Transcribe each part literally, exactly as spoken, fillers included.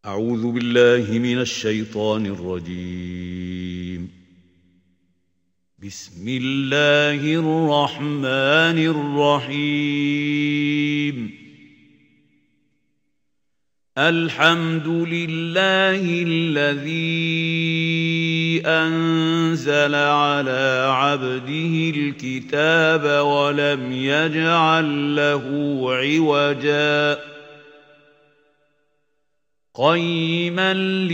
أعوذ بالله من الشيطان الرجيم. بسم الله الرحمن الرحيم. الحمد لله الذي أنزل على عبده الكتاب ولم يجعل له عوجا قيما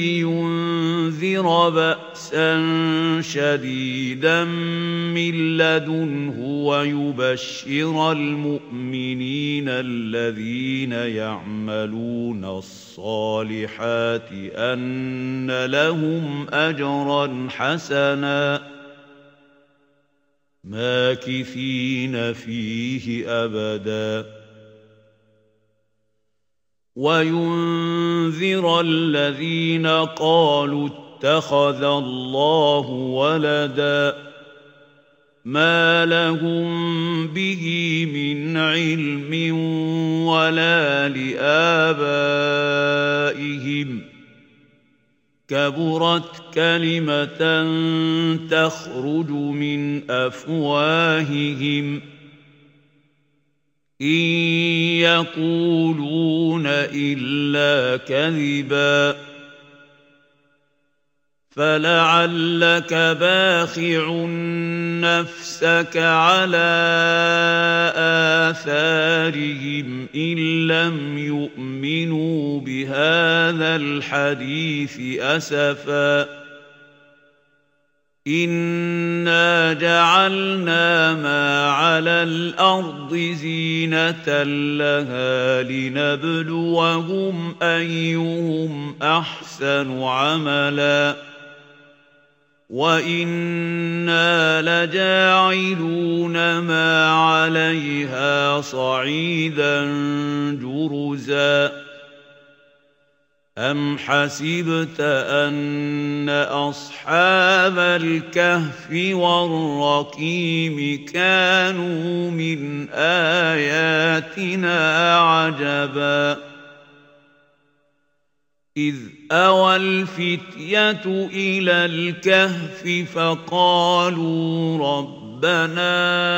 لينذر بأسا شديدا من لدنه ويبشر المؤمنين الذين يعملون الصالحات أن لهم أجرا حسنا ماكثين فيه أبدا وينذر الذين قالوا اتخذ الله ولدا ما لهم به من علم ولا لآبائهم كبرت كلمة تخرج من أفواههم إن يقولون إلا كذبا فلعلك باخع نفسك على آثارهم إن لم يؤمنوا بهذا الحديث أسفا إنا جعلنا ما على الأرض زينة لها لنبلوهم أيهم أحسن عملا وإنا لجاعلون ما عليها صعيدا جرزا أم حسبت أن أصحاب الكهف والرقيم كانوا من آياتنا عجبا إذ أوى الفتية إلى الكهف فقالوا ربنا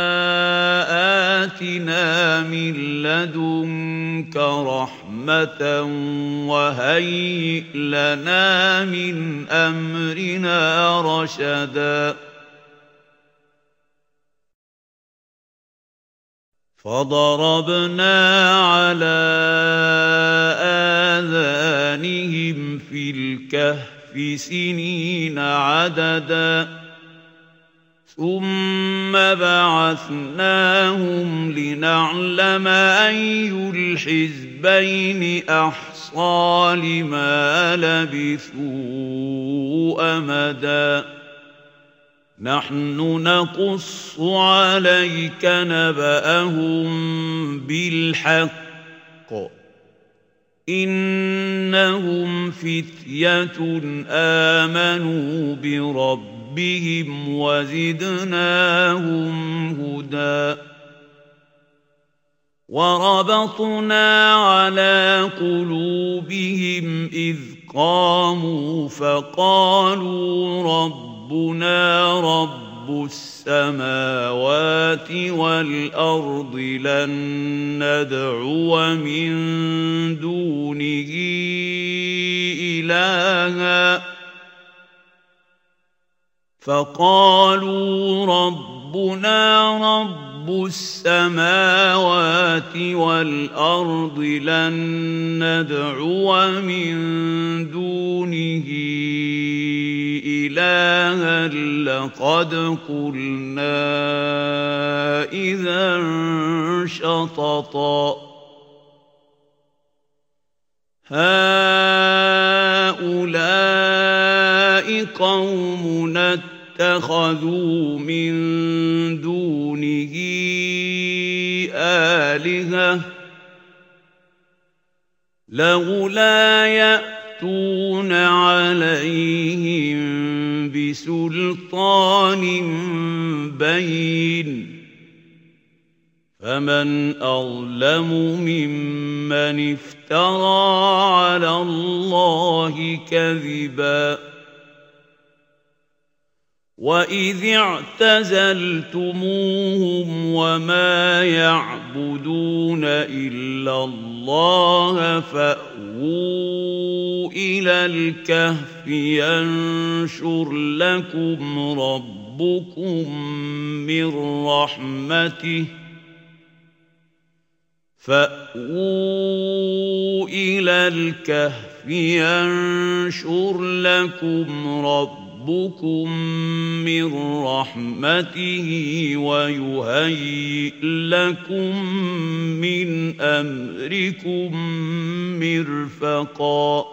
آتنا من لدنك رحمة وهيئ لنا من أمرنا رشدا فضربنا على آذانهم في الكهف سنين عددا ثم بعثناهم لنعلم أي الحزبين أحصى لما لبثوا أمدا نحن نقص عليك نبأهم بالحق إنهم فتية آمنوا بربهم وزدناهم هدى وربطنا على قلوبهم إذ قاموا فقالوا ربنا رب السماوات والأرض لن ندعو من دونه إلها فقالوا ربنا رب السماوات والأرض لن ندعو من دونه إلها لقد قلنا إذا شططا هؤلاء قومنا اتخذوا من دونه آلهة لولا يأتون عليهم بسلطان بين فمن أظلم ممن افترى على الله كذبا وإذ اعتزلتموهم وما يعبدون إلا الله فأووا إلى الكهف ينشر لكم ربكم من رحمته فأووا إلى الكهف ينشر لكم ربكم ربكم من رحمته ويهيئ لكم من أمركم مرفقا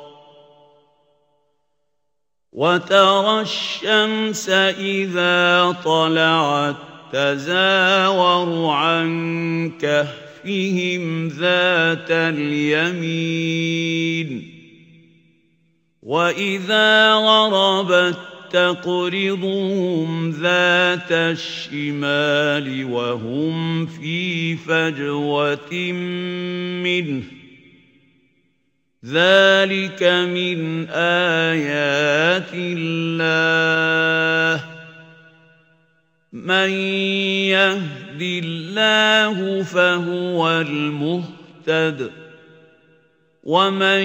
وترى الشمس إذا طلعت تزاور عن كهفهم ذات اليمين وإذا غربت تقرضهم ذات الشمال وهم في فجوة منه ذلك من آيات الله من يهد الله فهو المهتد ومن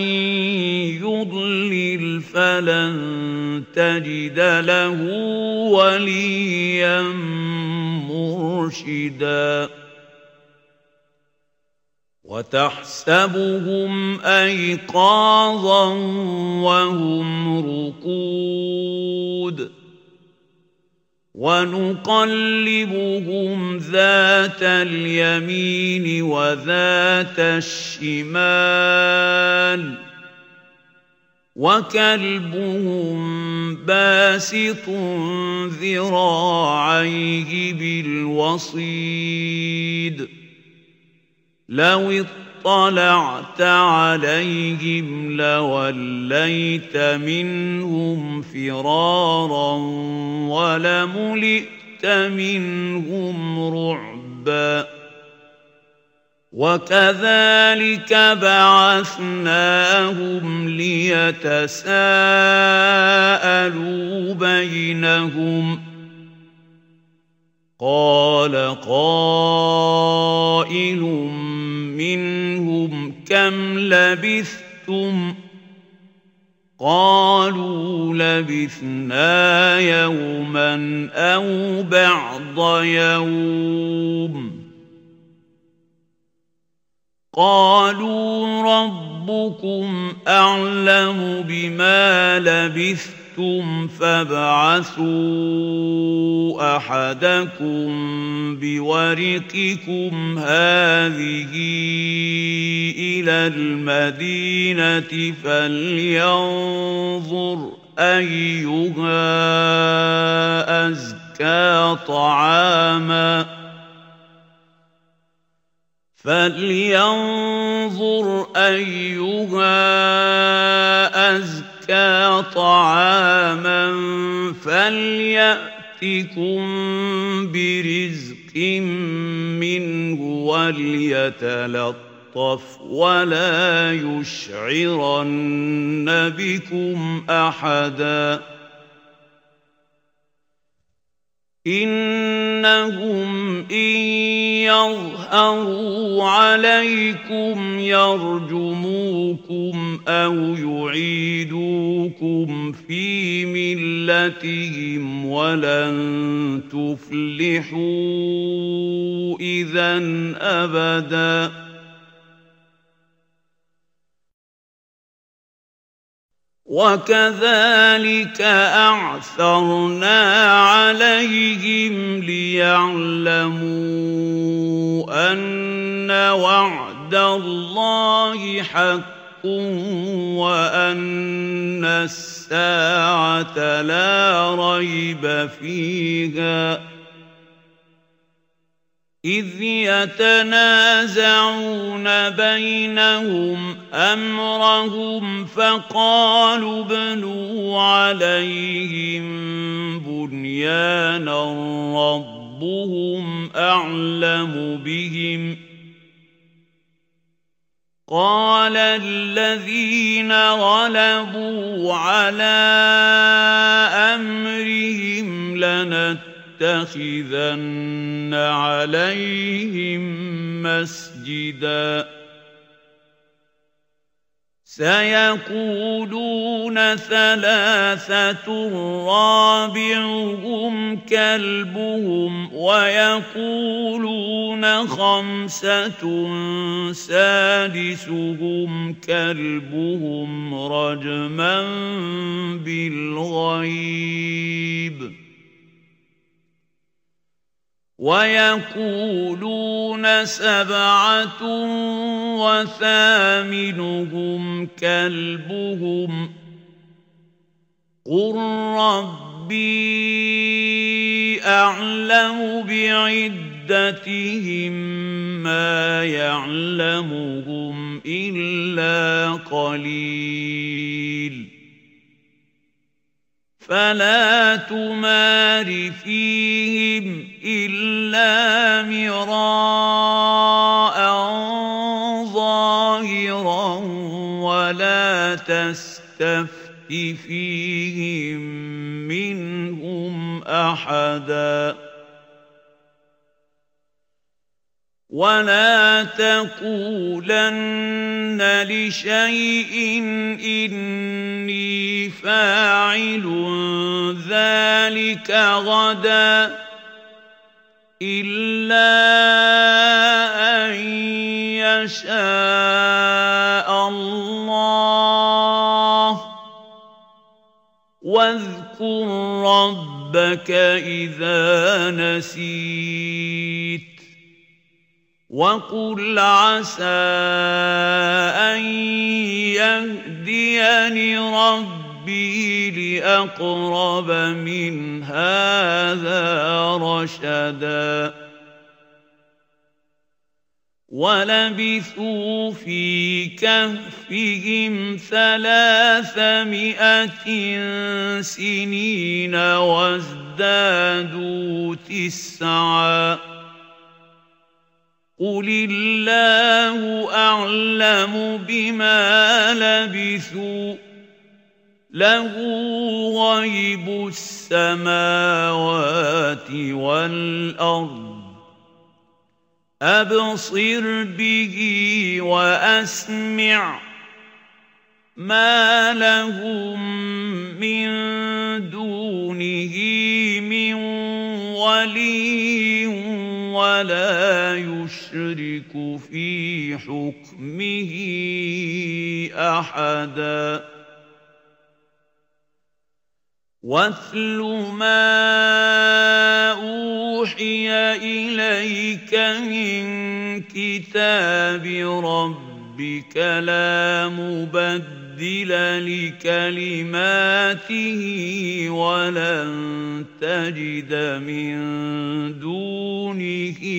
يضلل فلن تجد له وليا مرشدا وتحسبهم أيقاظا وهم رقود ونقلبهم ذات اليمين وذات الشمال وكلبهم باسط ذراعيه بالوصيد لو اطلعت عليهم لوليت منهم فرارا ولملئت منهم رعبا وكذلك بعثناهم ليتساءلوا بينهم قال قائل منهم كم لبثتم قالوا لبثنا يوما أو بعض يوم قالوا ربكم أعلم بما لبثتم فابعثوا أحدكم بورقكم هذه إلى المدينة فلينظر أيها أزكى طعاما فلينظر أيها أزكى طعاما فليأتكم برزق منه وليتلطف ولا يشعرن بكم أحدا إنهم إن يظهروا عليكم يرجموكم أو يعيدوكم في ملتهم ولن تفلحوا إذا أبدا وكذلك أعثرنا عليهم ليعلموا أن وعد الله حق وأن الساعة لا ريب فيها إذ يتنازعون بينهم أمرهم فقالوا ابنوا عليهم بنيانا ربهم أعلم بهم قال الذين غلبوا على أمرهم لنتخذن عليهم مسجدا سيقولون ثلاثة رابعهم كلبهم ويقولون خمسة سادسهم كلبهم رجما بالغيب ويقولون سبعة وثامنهم كلبهم قل ربي أعلم بعدتهم ما يعلمهم إلا قليل فلا تمار فيهم إلا مراء ظاهرا ولا تستفت فيهم منهم أحدا ولا تقولن لشيء إني فاعل ذلك غدا إلا أن يشاء الله واذكر ربك إذا نسيت وقل عسى أن يهديني ربي لأقرب من هذا رشدا ولبثوا في كهفهم ثلاثمائة سنين وازدادوا تسعا قل الله أعلم بما لبثوا له غيب السماوات والأرض أبصر به وأسمع ما لهم من دونه من ولي ولا يشرك في حكمه أحدا واتل ما أوحي إليك من كتاب ربك لا مبدل لكلماته ولن تجد من دونه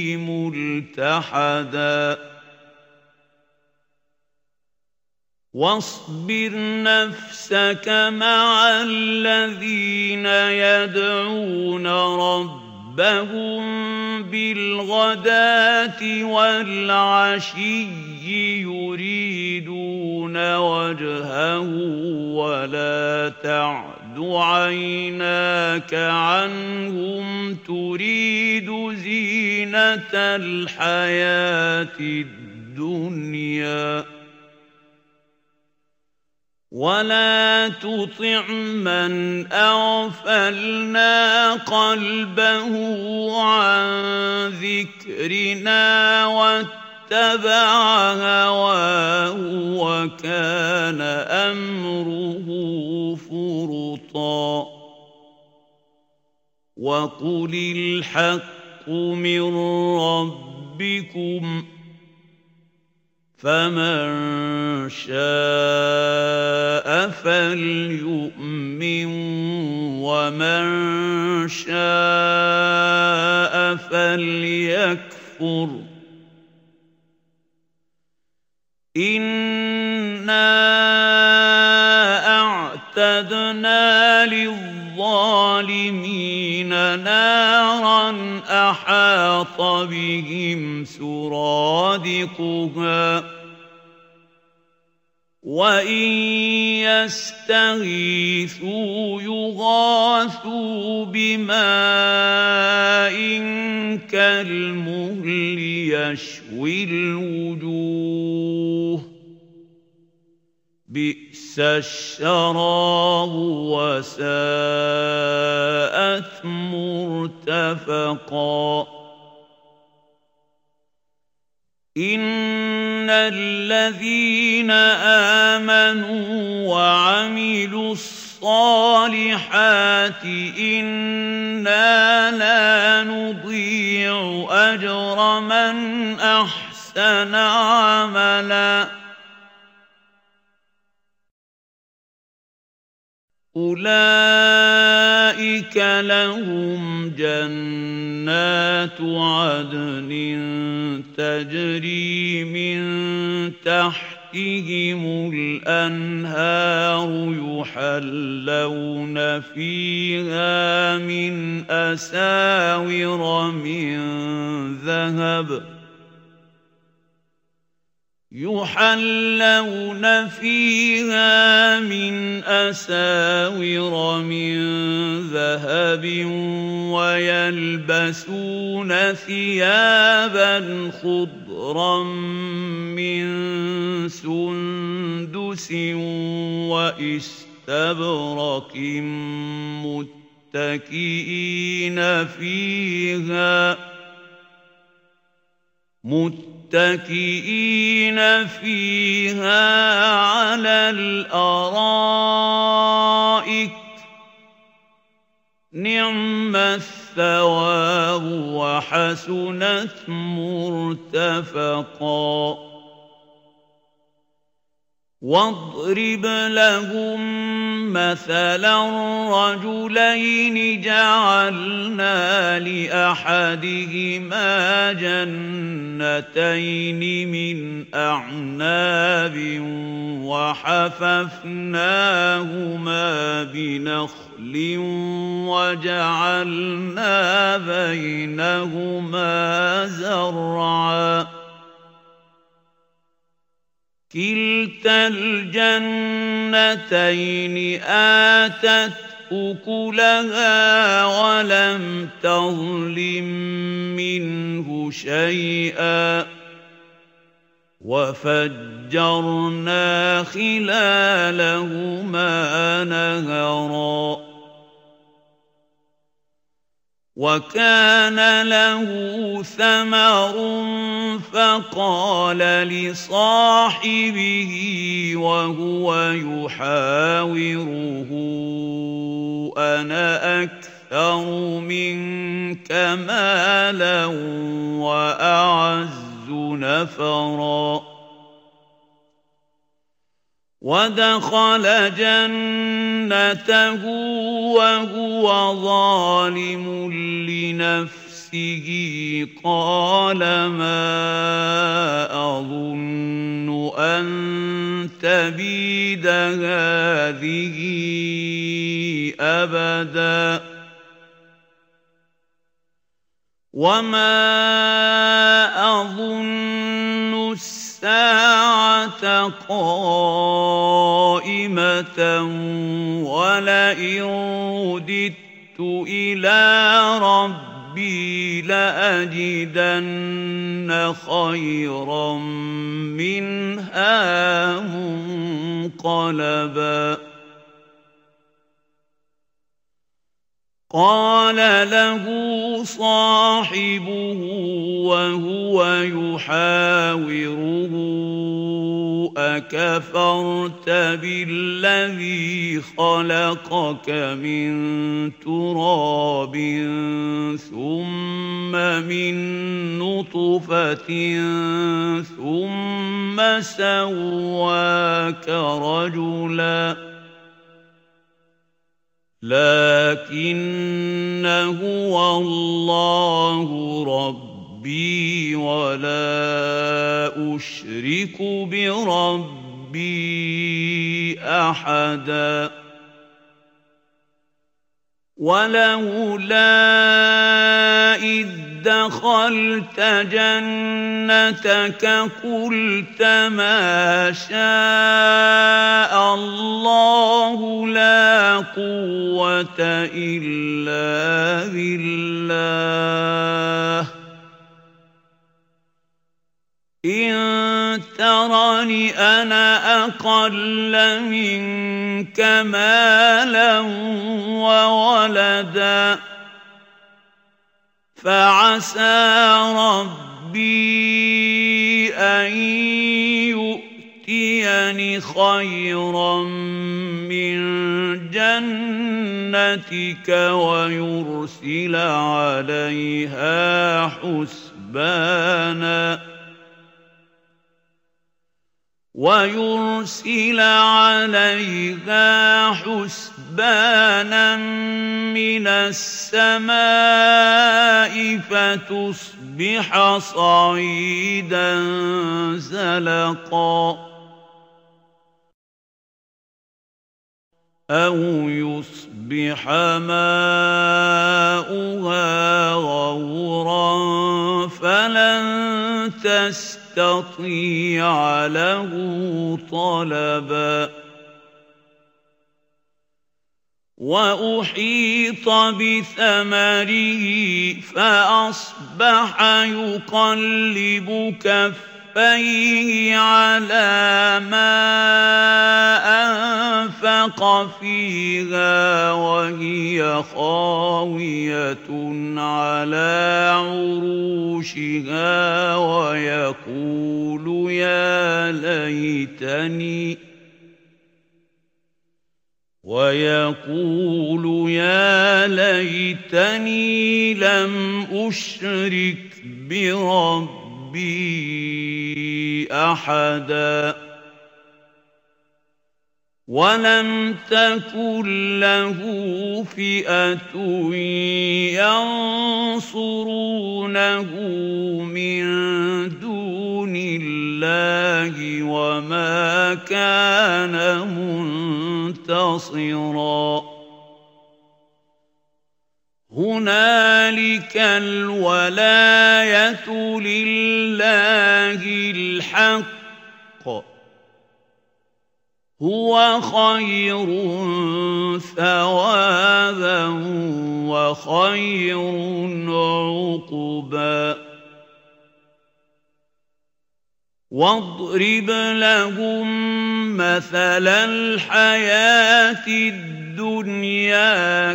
ملتحدا واصبر نفسك مع الذين يدعون ربهم بالغداة والعشي يريدون وجهه ولا تعد عيناك عنهم تريد زينة الحياة الدنيا ولا تطع من أغفلنا قلبه عن ذكرنا واتبع هواه وكان أمره فرطا وقل الحق من ربكم فمن شاء فليؤمن ومن شاء فليكفر إنا أعتدنا للظالمين نارا أحاط بهم سرادقها وإن يستغيثوا يغاثوا بماء كالمهل يشوي الوجوه بئس الشراب وساءت مرتفقا إن الذين آمنوا وعملوا الصالحات إنا لا نضيع أجر من أحسن عملا أولئك لهم جنات عدن تجري من تحتهم الأنهار يحلون فيها من أساور من ذهب يحلون فيها من أساور من ذهب ويلبسون ثيابا خضرا من سندس وإستبرق متكئين فيها متكئين فيها على الأرائك نعم الثواب وحسنت مرتفقا واضرب لهم مثلا رجلين جعلنا لأحدهما جنتين من أعناب وحففناهما بنخل وجعلنا بينهما زرعا كلتا الجنتين آتت أكلها ولم تظلم منه شيئا وفجرنا خلالهما نهرا وكان له ثمر فقال لصاحبه وهو يحاوره أنا أكثر منك مالا وأعز نفرا ودخل جنته وهو ظالم لنفسه قال ما أظن أن تبيد هذه أبدا وما أظن الساعة قائمة ولئن رددت إلى ربي لأجدن خيرا منها منقلبا قال له صاحبه وهو يحاوره أكفرت بالذي خلقك من تراب ثم من نطفة ثم سواك رجلا لكن هو الله ربي ولا أشرك بربي أحدا ولولا إذ دخلت جنتك قلت ما شاء الله لا قوة إلا بالله إن ترني أنا أقل منك مالا وولدا فعسى ربي أن يؤتيني خيرا من جنتك ويرسل عليها حسبانا ويرسل عليها حسبانا من السماء فتصبح صعيدا زلقا أو يصبح ماؤها غورا فلن تستطيع له طلبا وأحيط بثمره فأصبح يقلب كفيه على ما أنفق فيها وهي خاوية على عروشها ويقول يا ليتني ويقول يا ليتني لم أشرك بربي أحدا ولم تكن له فئة ينصرونه من دون الله وما كان منتصرا هنالك الولاية لله الحق هو خير ثوابا وخير عقبا واضرب لهم مثل الحياة الدنيا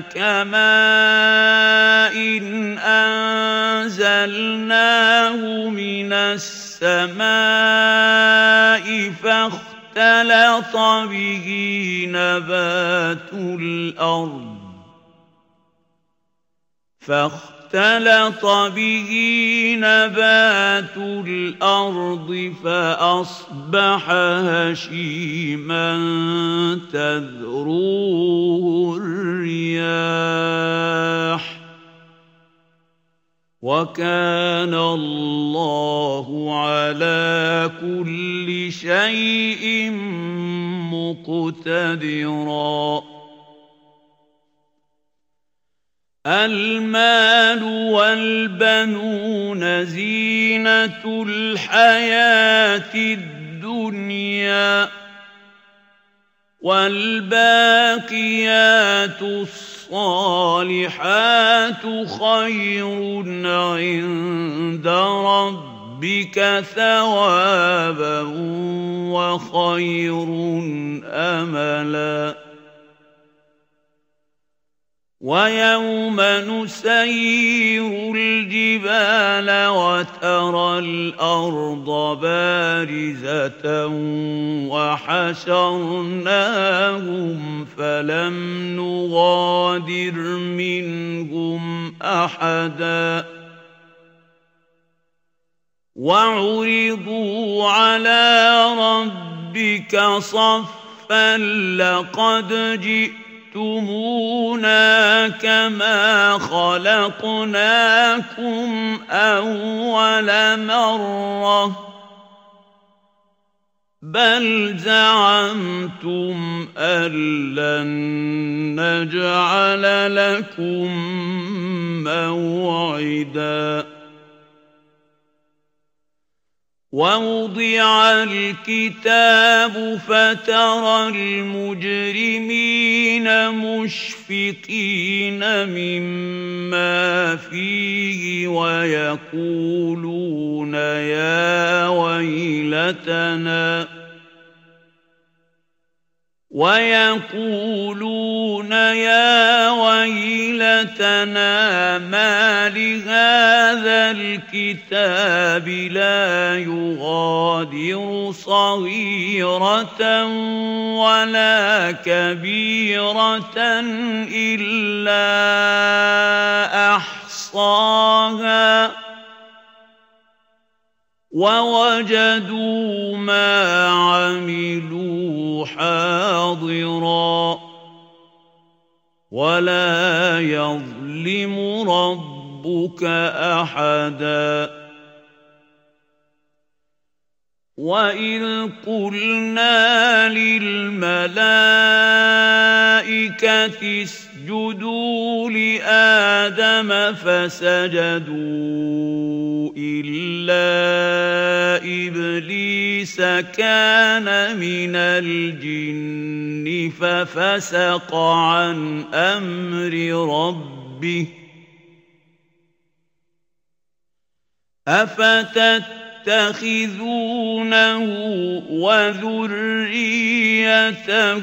كماء إن أنزلناه من السماء فاختلط اختلط به نبات الأرض فاختلط به نبات الأرض فأصبح هشيما تذروه الرياح وكان الله على كل شيء مقتدرا المال والبنون زينة الحياة الدنيا والباقيات الصالحات خير عند ربك ثوابا وخير أملا ويوم نسير الجبال وترى الأرض بارزة وحشرناهم فلم نغادر منهم أحدا وعرضوا على ربك صفا لقد جئت جئتمونا كما خلقناكم أول مرة بل زعمتم أن لن نجعل لكم موعدا ووضع الكتاب فترى المجرمين مشفقين مما فيه ويقولون يا ويلتنا ويقولون يا ويلتنا ما لهذا الكتاب لا يغادر صغيرة ولا كبيرة إلا أحصاها ووجدوا ما عملوا حاضرا ولا يظلم ربك أحدا وإذ قلنا للملائكة اسجدوا لآدم فسجدوا إلا إبليس كان من الجن ففسق عن أمر ربه أفتت تتخذونه وذريته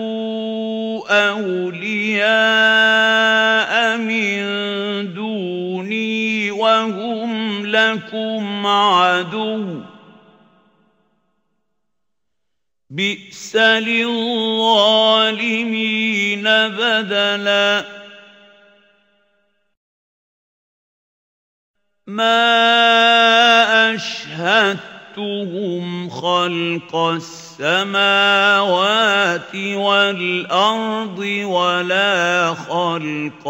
أولياء من دوني وهم لكم عدو بئس للظالمين بدلا ما أشهدتهم خلق السماوات والأرض ولا خلق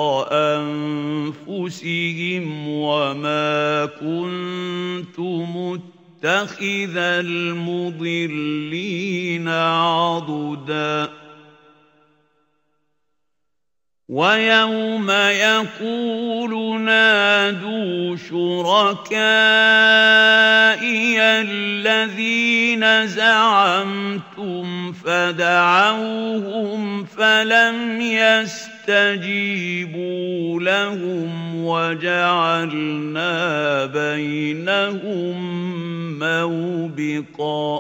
أنفسهم وما كنت متخذ المضلين عضدا ويوم يقول نادوا شركائي الذين زعمتم فدعوهم فلم يستجيبوا لهم وجعلنا بينهم موبقا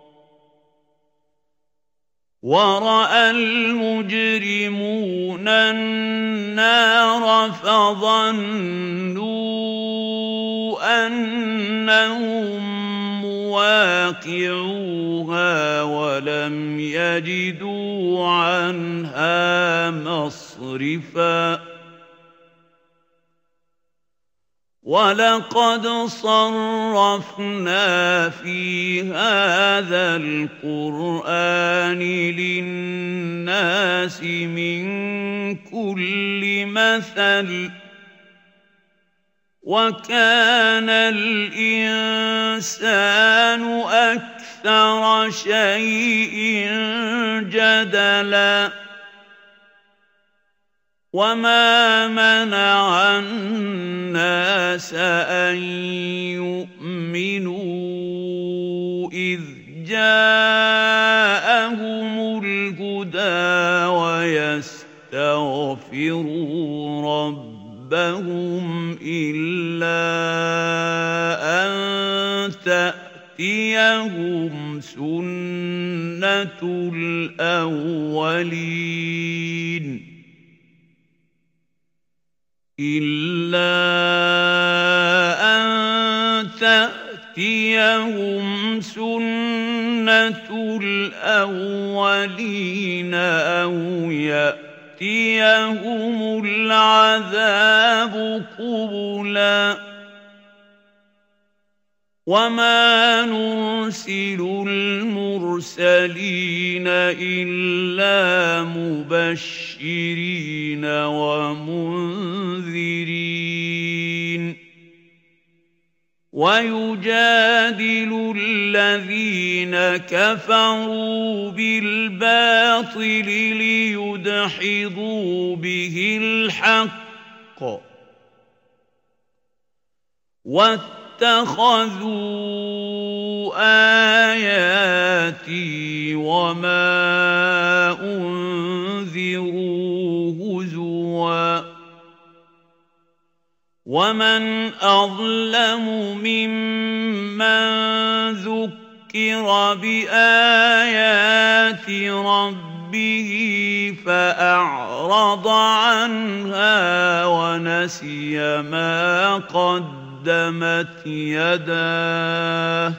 ورأى المجرمون النار فظنوا أنهم مواقعوها ولم يجدوا عنها مصرفا ولقد صرفنا في هذا القرآن للناس من كل مثل وكان الإنسان أكثر شيء جدلا وما منع الناس أن يؤمنوا إذ جاءهم الهدى ويستغفروا ربهم إلا أن تأتيهم سنة الأولين إلا أن تأتيهم سنة الأولين أو يأتيهم العذاب قبلا وما نرسل المرسلين إلا مبشرين ومنذرين ويجادل الذين كفروا بالباطل ليدحضوا به الحق واتخذوا آياتي وما أنذروا هزوا ومن أظلم ممن ذكر بآيات ربه فأعرض عنها ونسي ما قدمت يداه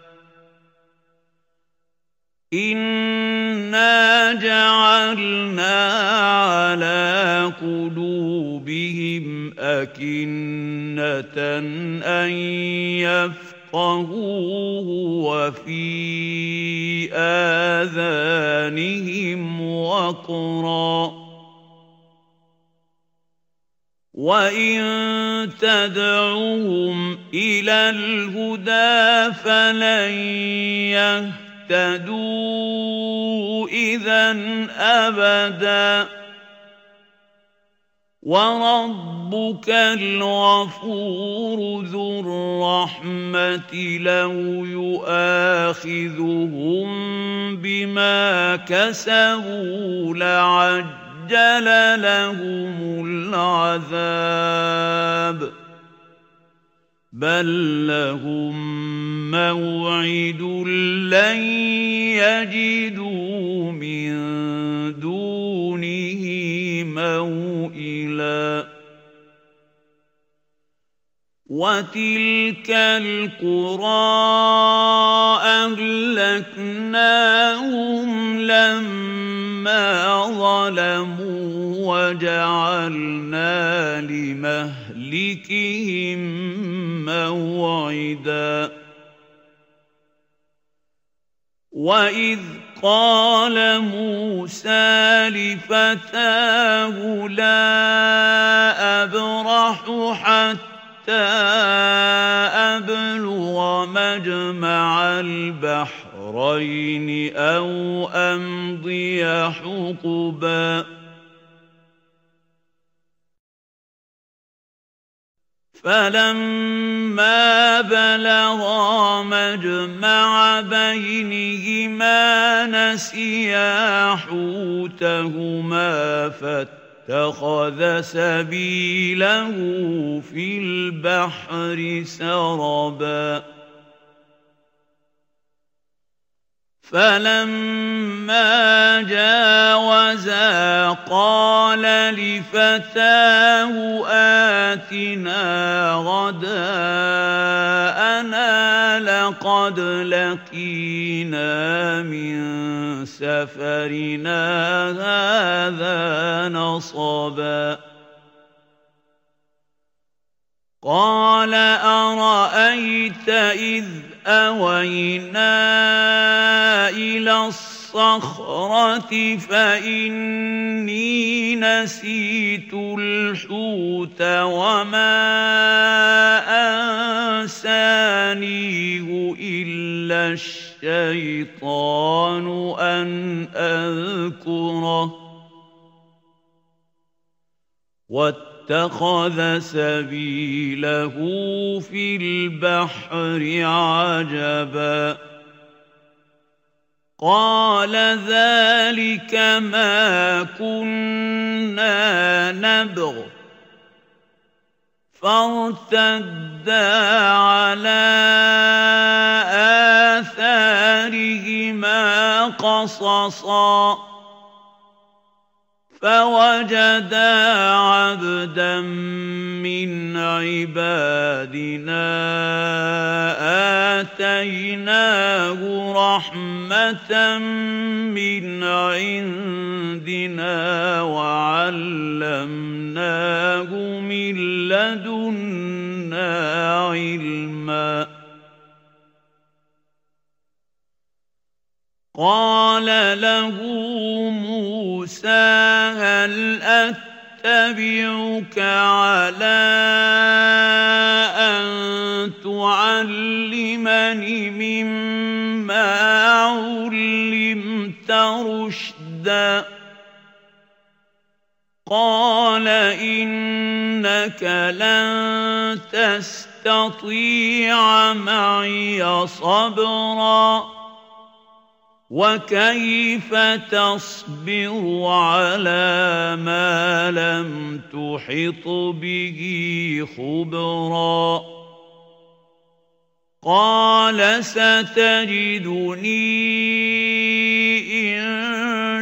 إنا جعلنا على قلوبهم أكنة أن يفقهوه وفي آذانهم وقرا وإن تدعوهم إلى الهدى فلن يهتدوا إذن أبدا وربك الغفور ذو الرحمة لو يؤاخذهم بما كسبوا لعجل لهم العذاب بل لهم موعد لن يجدوا من دونه موئلا وتلك القرى أهلكناهم لما ظلموا وجعلنا لمهلكهم موعدا وإذ قال موسى لفتاه لا أبرح حتى أبلغ مجمع البحرين أو أمضي حقبا فلما بلغا مجمع بينهما نسيا حوتهما فاتخذ سبيله في البحر سربا فلما جاوزا قال لفتاه آتنا غداءنا لقد لقينا من سفرنا هذا نصبا قال أرأيت إذ أوينا إلى الصخرة فإني نسيت الحوت وما أنسانيه إلا الشيطان أن أذكره واتخذ سبيله في البحر عجبا قال ذلك ما كنا نبغ فارتدا على آثارهما قصصا فوجدا عبدا من عبادنا آتيناه رحمة من عندنا وعلمناه من لدنا علما قال له موسى هل أتبعك على أن تعلمني مما علمت رشدا قال إنك لن تستطيع معي صبرا وكيف تصبر على ما لم تحط به خبرا قال ستجدني إن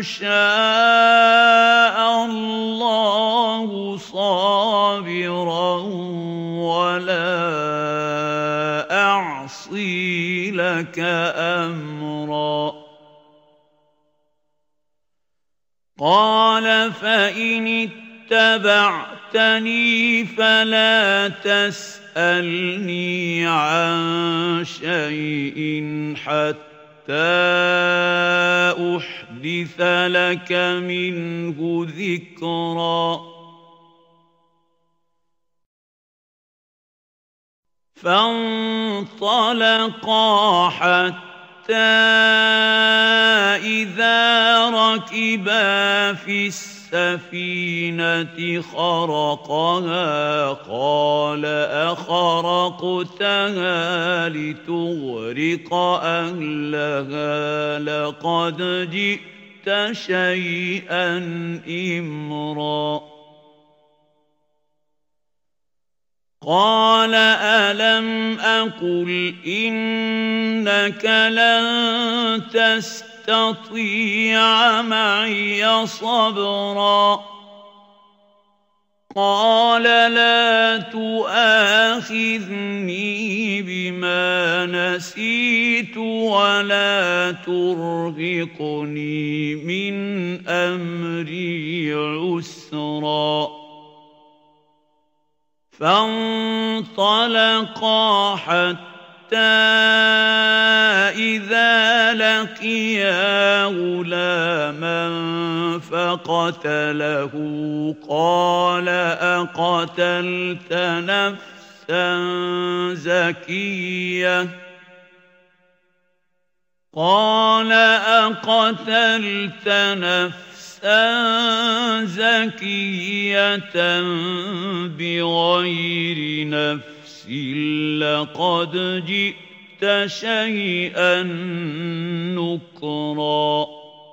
شاء الله صابرا ولا أعصي لك أمرا قال فإن اتبعتني فلا تسألني عن شيء حتى أحدث لك منه ذكرا فانطلقا حتى إذا ركبا في السفينة خرقها قال أخرقتها لتغرق أهلها لقد جئت شيئا إمرا قال ألم أقل إنك لن تستطيع معي صبرا قال لا تؤاخذني بما نسيت ولا ترهقني من أمري عسرا فانطلقا حتى إذا لقيا غلاما فقتله قال أقتلت نفسا زكية قال أقتلت نفسا زكية بغير نفس لقد جئت شيئا نكرا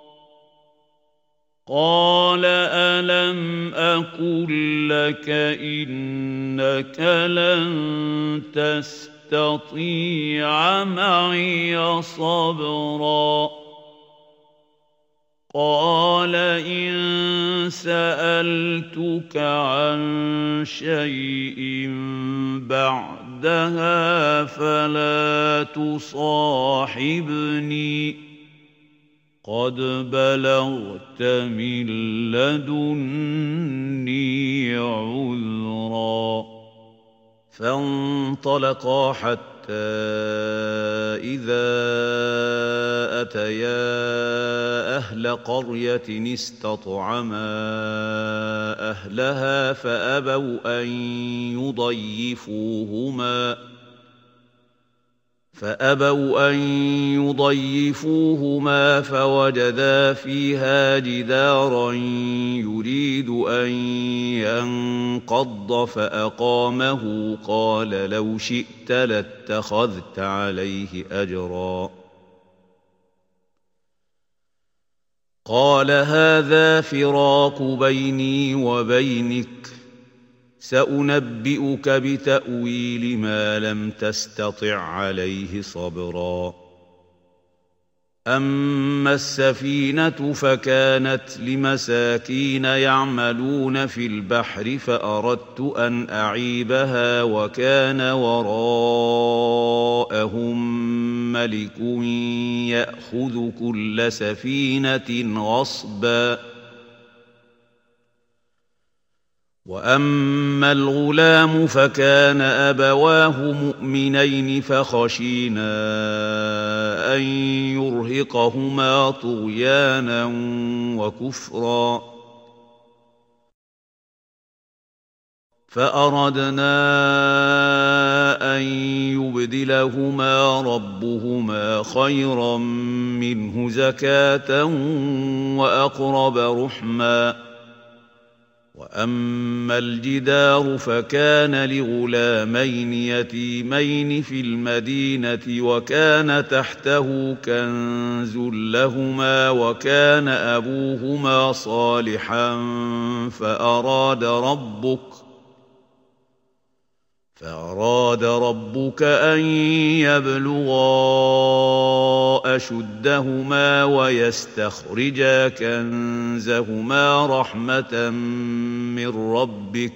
قال ألم أقل لك إنك لن تستطيع معي صبرا قال إن سألتك عن شيء بعدها فلا تصاحبني قد بلغت من لدني عذرا فانطلقا حتى إذا أتيا أهل قرية استطعما أهلها فأبوا أن يضيفوهما فأبوا أن يضيفوهما فوجدا فيها جدارا يريد أن ينقض فأقامه قال لو شئت لاتخذت عليه أجرا قال هذا فراق بيني وبينك سأنبئك بتأويل ما لم تستطع عليه صبرا أما السفينة فكانت لمساكين يعملون في البحر فأردت أن أعيبها وكان وراءهم ملك يأخذ كل سفينة غصبا وأما الغلام فكان أبواه مؤمنين فخشينا أن يرهقهما طغيانا وكفرا فأردنا أن يبدلهما ربهما خيرا منه زكاة وأقرب رحما. وأما الجدار فكان لغلامين يتيمين في المدينة وكان تحته كنز لهما وكان أبوهما صالحا فأراد ربك فأراد ربك أن يبلغا أشدهما ويستخرجا كنزهما رحمة من ربك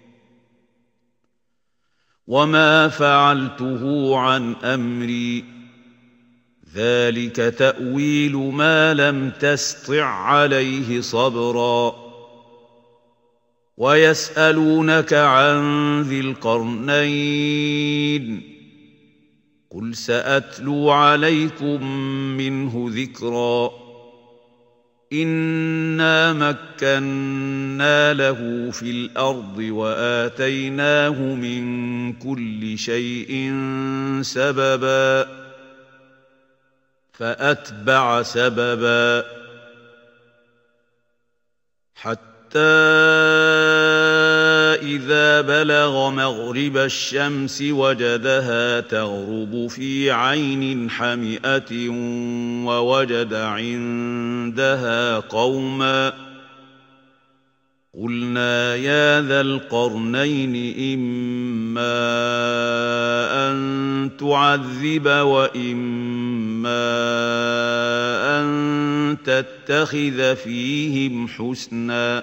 وما فعلته عن أمري ذلك تأويل ما لم تسطع عليه صبرا. ويسألونك عن ذي القرنين قل سأتلو عليكم منه ذكرا. إنا مكنا له في الأرض وآتيناه من كل شيء سببا فأتبع سببا حتى حتى إذا بلغ مغرب الشمس وجدها تغرب في عين حمئة ووجد عندها قوما قلنا يا ذا القرنين إما أن تعذب وإما أن تتخذ فيهم حسنا.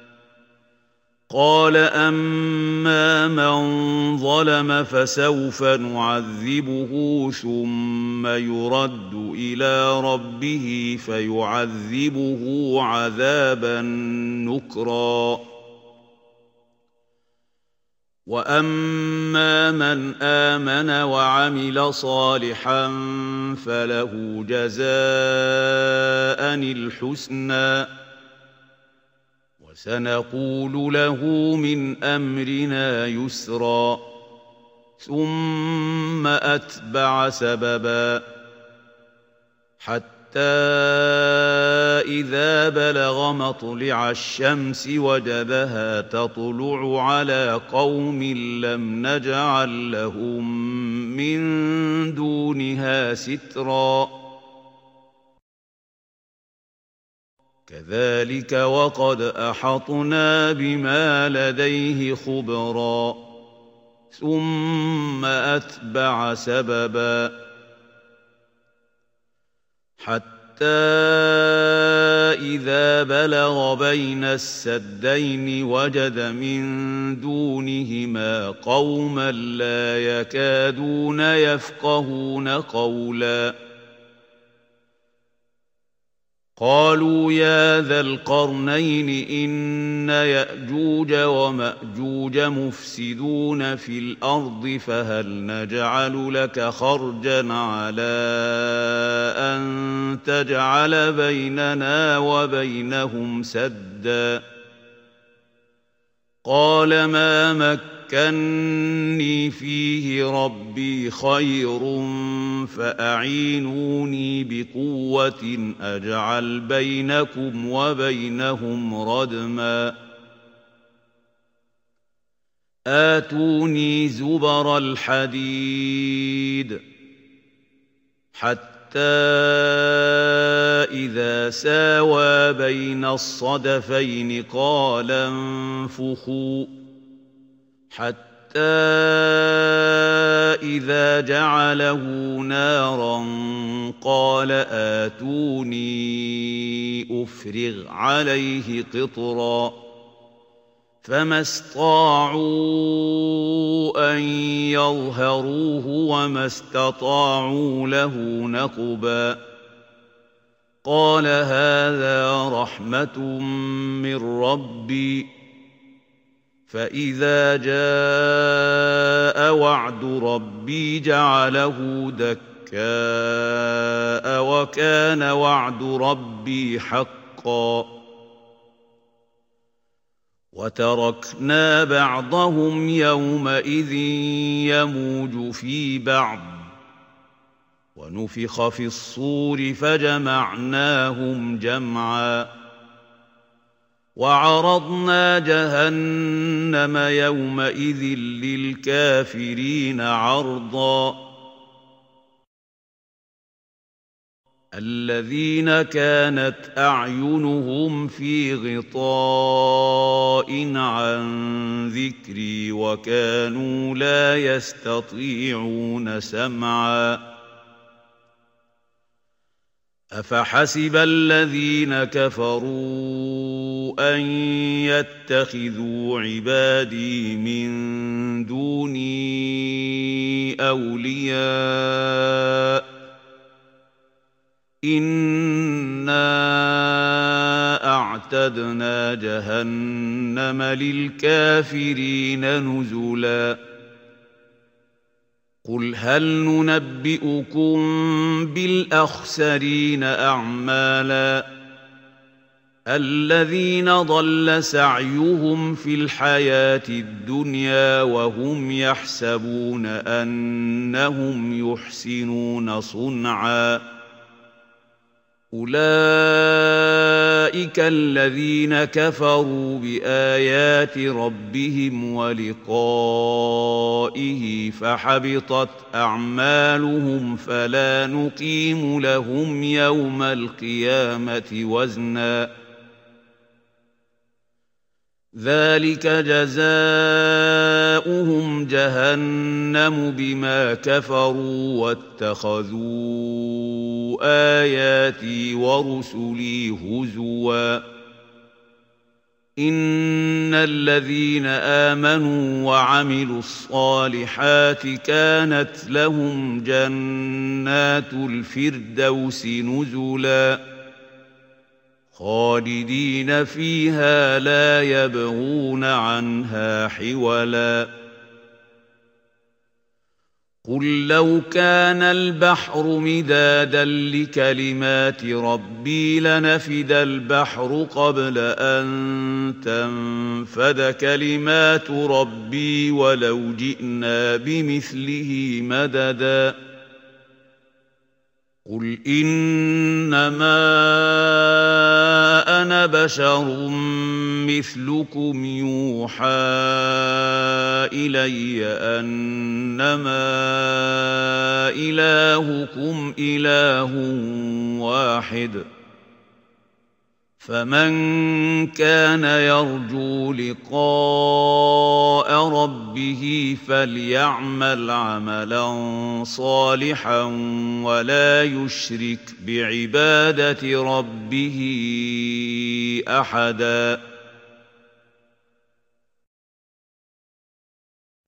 قال أما من ظلم فسوف نعذبه ثم يرد إلى ربه فيعذبه عذابا نكرا. وأما من آمن وعمل صالحا فله جزاء الحسنى وسنقول له من أمرنا يسرا. ثم أتبع سببا حتى إذا بلغ مطلع الشمس وجدها تطلع على قوم لم نجعل لهم من دونها سترا. كذلك وقد أحطنا بما لديه خبرا. ثم أتبع سببا حتى إذا بلغ بين السدين وجد من دونهما قوما لا يكادون يفقهون قولا. قالوا يا ذا القرنين إن يأجوج ومأجوج مفسدون في الأرض فهل نجعل لك خرجا على أن تجعل بيننا وبينهم سدا. قال ما مكني فيه ربي خير فأعينوني بقوة أجعل بينكم وبينهم ردما. آتوني زبر الحديد حتى إذا ساوى بين الصدفين قال انفخوا حتى إذا جعله نارا قال آتوني أفرغ عليه قطرا. فما استطاعوا أن يظهروه وما استطاعوا له نقبا. قال هذا رحمة من ربي فإذا جاء وعد ربي جعله دكاء وكان وعد ربي حقا. وتركنا بعضهم يومئذ يموج في بعض ونفخ في الصور فجمعناهم جمعا وعرضنا جهنم يومئذ للكافرين عرضا الذين كانت أعينهم في غطاء عن ذكري وكانوا لا يستطيعون سمعا أفحسب الذين كفروا أن يتخذوا عبادي من دوني أولياء إنا أعتدنا جهنم للكافرين نزلا قل هل ننبئكم بالأخسرين أعمالا الذين ضل سعيهم في الحياة الدنيا وهم يحسبون أنهم يحسنون صنعا أولئك الذين كفروا بآيات ربهم ولقائه فحبطت أعمالهم فلا نقيم لهم يوم القيامة وزنا ذلك جزاؤهم جهنم بما كفروا واتخذوا آياتي ورسلي هزوا إن الذين آمنوا وعملوا الصالحات كانت لهم جنات الفردوس نزلا خالدين فيها لا يبغون عنها حولا قل لو كان البحر مدادا لكلمات ربي لنفد البحر قبل أن تنفد كلمات ربي ولو جئنا بمثله مددا قل إنما أنا بشر مثلكم يوحى إلي أنما إلهكم إله واحد فمن كان يرجو لقاء ربه فليعمل عملا صالحا ولا يشرك بعبادة ربه أحدا